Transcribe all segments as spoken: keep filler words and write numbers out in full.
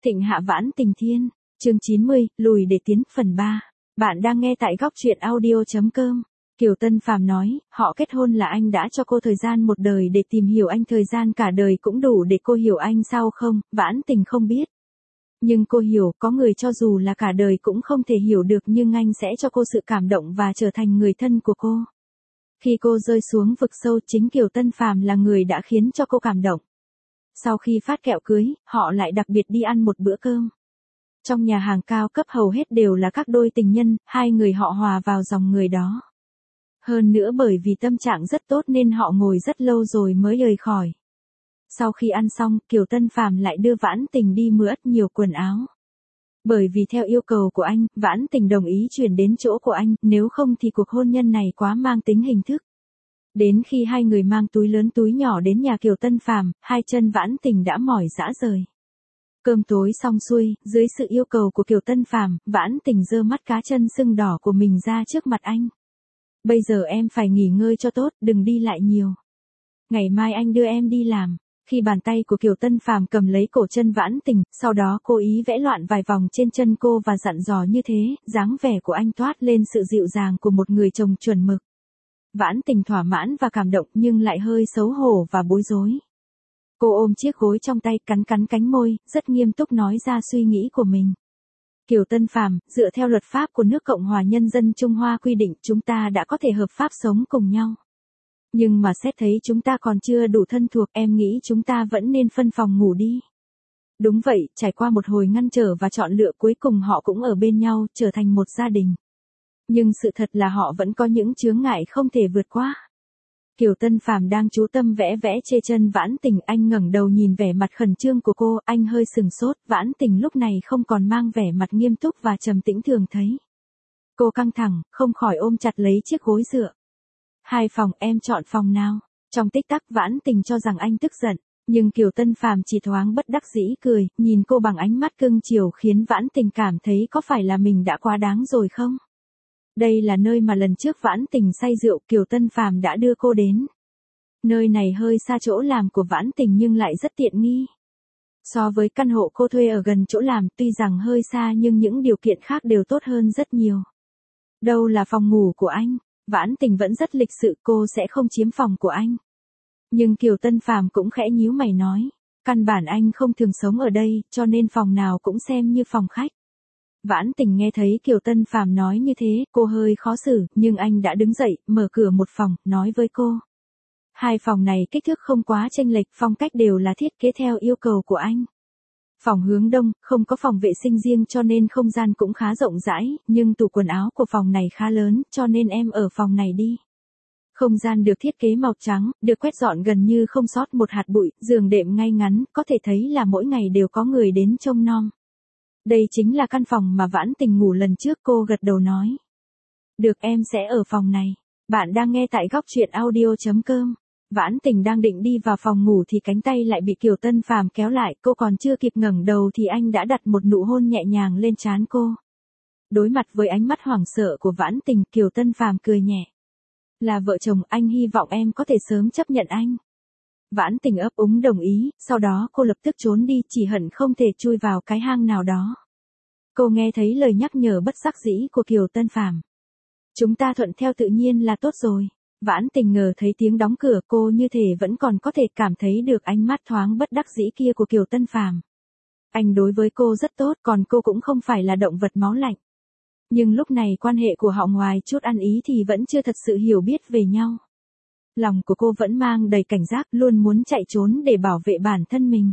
Thịnh hạ vãn tình thiên, chương chín mươi, lùi để tiến, phần ba. Bạn đang nghe tại góc truyện audio chấm com. Kiều Tân Phàm nói, họ kết hôn là anh đã cho cô thời gian một đời để tìm hiểu anh, thời gian cả đời cũng đủ để cô hiểu anh sao không? Vãn tình không biết. Nhưng cô hiểu, có người cho dù là cả đời cũng không thể hiểu được, nhưng anh sẽ cho cô sự cảm động và trở thành người thân của cô. Khi cô rơi xuống vực sâu, chính Kiều Tân Phàm là người đã khiến cho cô cảm động. Sau khi phát kẹo cưới, họ lại đặc biệt đi ăn một bữa cơm. Trong nhà hàng cao cấp hầu hết đều là các đôi tình nhân, hai người họ hòa vào dòng người đó. Hơn nữa bởi vì tâm trạng rất tốt nên họ ngồi rất lâu rồi mới rời khỏi. Sau khi ăn xong, Kiều Tân Phàm lại đưa Vãn Tình đi mua rất nhiều quần áo. Bởi vì theo yêu cầu của anh, Vãn Tình đồng ý chuyển đến chỗ của anh, nếu không thì cuộc hôn nhân này quá mang tính hình thức. Đến khi hai người mang túi lớn túi nhỏ đến nhà Kiều Tân Phàm, hai chân Vãn Tình đã mỏi rã rời. Cơm tối xong xuôi, dưới sự yêu cầu của Kiều Tân Phàm, Vãn Tình giơ mắt cá chân sưng đỏ của mình ra trước mặt anh. Bây giờ em phải nghỉ ngơi cho tốt, đừng đi lại nhiều. Ngày mai anh đưa em đi làm. Khi bàn tay của Kiều Tân Phàm cầm lấy cổ chân Vãn Tình, sau đó cố ý vẽ loạn vài vòng trên chân cô và dặn dò như thế, dáng vẻ của anh toát lên sự dịu dàng của một người chồng chuẩn mực. Vãn Tình thỏa mãn và cảm động nhưng lại hơi xấu hổ và bối rối. Cô ôm chiếc gối trong tay, cắn cắn cánh môi, rất nghiêm túc nói ra suy nghĩ của mình. Kiều Tân Phàm, dựa theo luật pháp của nước Cộng hòa Nhân dân Trung Hoa quy định chúng ta đã có thể hợp pháp sống cùng nhau. Nhưng mà xét thấy chúng ta còn chưa đủ thân thuộc, em nghĩ chúng ta vẫn nên phân phòng ngủ đi. Đúng vậy, trải qua một hồi ngăn trở và chọn lựa cuối cùng họ cũng ở bên nhau, trở thành một gia đình. Nhưng sự thật là họ vẫn có những chướng ngại không thể vượt qua. Kiều Tân Phàm đang chú tâm vẽ vẽ chê chân Vãn Tình, anh ngẩng đầu nhìn vẻ mặt khẩn trương của cô, anh hơi sừng sốt, Vãn Tình lúc này không còn mang vẻ mặt nghiêm túc và trầm tĩnh thường thấy. Cô căng thẳng, không khỏi ôm chặt lấy chiếc gối dựa. Hai phòng, em chọn phòng nào? Trong tích tắc Vãn Tình cho rằng anh tức giận, nhưng Kiều Tân Phàm chỉ thoáng bất đắc dĩ cười, nhìn cô bằng ánh mắt cưng chiều khiến Vãn Tình cảm thấy có phải là mình đã quá đáng rồi không? Đây là nơi mà lần trước Vãn Tình say rượu Kiều Tân Phàm đã đưa cô đến. Nơi này hơi xa chỗ làm của Vãn Tình nhưng lại rất tiện nghi. So với căn hộ cô thuê ở gần chỗ làm, tuy rằng hơi xa nhưng những điều kiện khác đều tốt hơn rất nhiều. Đâu là phòng ngủ của anh? Vãn Tình vẫn rất lịch sự, cô sẽ không chiếm phòng của anh. Nhưng Kiều Tân Phàm cũng khẽ nhíu mày nói, căn bản anh không thường sống ở đây, cho nên phòng nào cũng xem như phòng khách. Vãn Tình nghe thấy Kiều Tân Phàm nói như thế, cô hơi khó xử, nhưng anh đã đứng dậy, mở cửa một phòng, nói với cô. Hai phòng này kích thước không quá chênh lệch, phong cách đều là thiết kế theo yêu cầu của anh. Phòng hướng đông, không có phòng vệ sinh riêng cho nên không gian cũng khá rộng rãi, nhưng tủ quần áo của phòng này khá lớn, cho nên em ở phòng này đi. Không gian được thiết kế màu trắng, được quét dọn gần như không sót một hạt bụi, giường đệm ngay ngắn, có thể thấy là mỗi ngày đều có người đến trông nom. Đây chính là căn phòng mà Vãn Tình ngủ lần trước, cô gật đầu nói. Được, em sẽ ở phòng này. Bạn đang nghe tại góc truyện audio chấm com. Vãn Tình đang định đi vào phòng ngủ thì cánh tay lại bị Kiều Tân Phàm kéo lại, cô còn chưa kịp ngẩng đầu thì anh đã đặt một nụ hôn nhẹ nhàng lên trán cô. Đối mặt với ánh mắt hoảng sợ của Vãn Tình, Kiều Tân Phàm cười nhẹ. Là vợ chồng, anh hy vọng em có thể sớm chấp nhận anh. Vãn Tình ấp úng đồng ý, sau đó cô lập tức trốn đi, chỉ hận không thể chui vào cái hang nào đó. Cô nghe thấy lời nhắc nhở bất đắc dĩ của Kiều Tân Phàm. Chúng ta thuận theo tự nhiên là tốt rồi. Vãn Tình ngờ thấy tiếng đóng cửa, cô như thể vẫn còn có thể cảm thấy được ánh mắt thoáng bất đắc dĩ kia của Kiều Tân Phàm. Anh đối với cô rất tốt, còn cô cũng không phải là động vật máu lạnh. Nhưng lúc này quan hệ của họ ngoài chút ăn ý thì vẫn chưa thật sự hiểu biết về nhau. Lòng của cô vẫn mang đầy cảnh giác, luôn muốn chạy trốn để bảo vệ bản thân mình.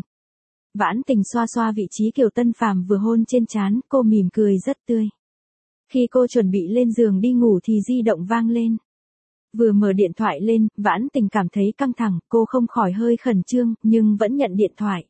Vãn Tình xoa xoa vị trí Kiều Tân Phàm vừa hôn trên trán, cô mỉm cười rất tươi. Khi cô chuẩn bị lên giường đi ngủ thì di động vang lên. Vừa mở điện thoại lên, Vãn Tình cảm thấy căng thẳng, cô không khỏi hơi khẩn trương, nhưng vẫn nhận điện thoại.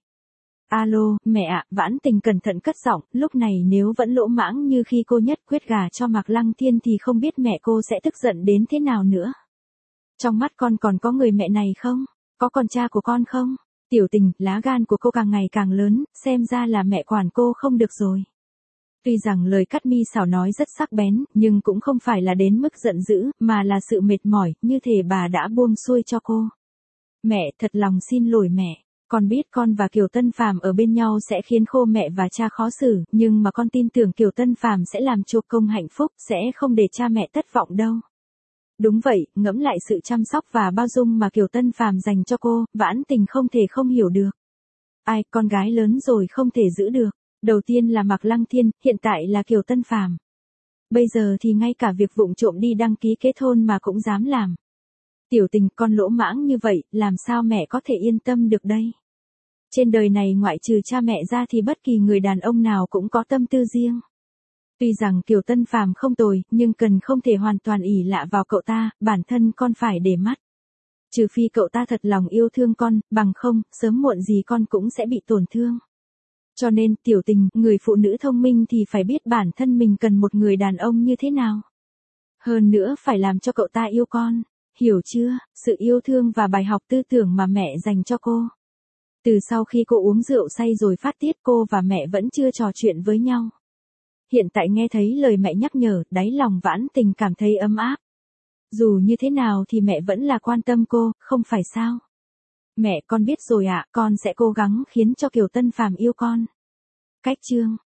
Alo, mẹ ạ, Vãn Tình cẩn thận cất giọng, lúc này nếu vẫn lỗ mãng như khi cô nhất quyết gả cho Mạc Lăng Thiên thì không biết mẹ cô sẽ tức giận đến thế nào nữa. Trong mắt con còn có người mẹ này không? Có con cha của con không? Tiểu Tình, lá gan của cô càng ngày càng lớn, xem ra là mẹ quản cô không được rồi. Tuy rằng lời cắt mi xảo nói rất sắc bén, nhưng cũng không phải là đến mức giận dữ, mà là sự mệt mỏi, như thể bà đã buông xuôi cho cô. Mẹ, thật lòng xin lỗi mẹ. Con biết con và Kiều Tân Phàm ở bên nhau sẽ khiến Khô mẹ và cha khó xử, nhưng mà con tin tưởng Kiều Tân Phàm sẽ làm cho công hạnh phúc, sẽ không để cha mẹ thất vọng đâu. Đúng vậy, ngẫm lại sự chăm sóc và bao dung mà Kiều Tân Phàm dành cho cô, Vãn Tình không thể không hiểu được. Ai, con gái lớn rồi không thể giữ được. Đầu tiên là Mạc Lăng Thiên, hiện tại là Kiều Tân Phàm. Bây giờ thì ngay cả việc vụng trộm đi đăng ký kết hôn mà cũng dám làm. Tiểu Tình, con lỗ mãng như vậy, làm sao mẹ có thể yên tâm được đây? Trên đời này ngoại trừ cha mẹ ra thì bất kỳ người đàn ông nào cũng có tâm tư riêng. Tuy rằng Kiều Tân Phàm không tồi, nhưng cần không thể hoàn toàn ỷ lạ vào cậu ta, bản thân con phải để mắt. Trừ phi cậu ta thật lòng yêu thương con, bằng không, sớm muộn gì con cũng sẽ bị tổn thương. Cho nên, Tiểu Tình, người phụ nữ thông minh thì phải biết bản thân mình cần một người đàn ông như thế nào. Hơn nữa phải làm cho cậu ta yêu con, hiểu chưa, sự yêu thương và bài học tư tưởng mà mẹ dành cho cô. Từ sau khi cô uống rượu say rồi phát tiết, cô và mẹ vẫn chưa trò chuyện với nhau. Hiện tại nghe thấy lời mẹ nhắc nhở, đáy lòng Vãn Tình cảm thấy ấm áp. Dù như thế nào thì mẹ vẫn là quan tâm cô, không phải sao? Mẹ, con biết rồi ạ, con sẽ cố gắng khiến cho Kiều Tân Phàm yêu con. Cách chương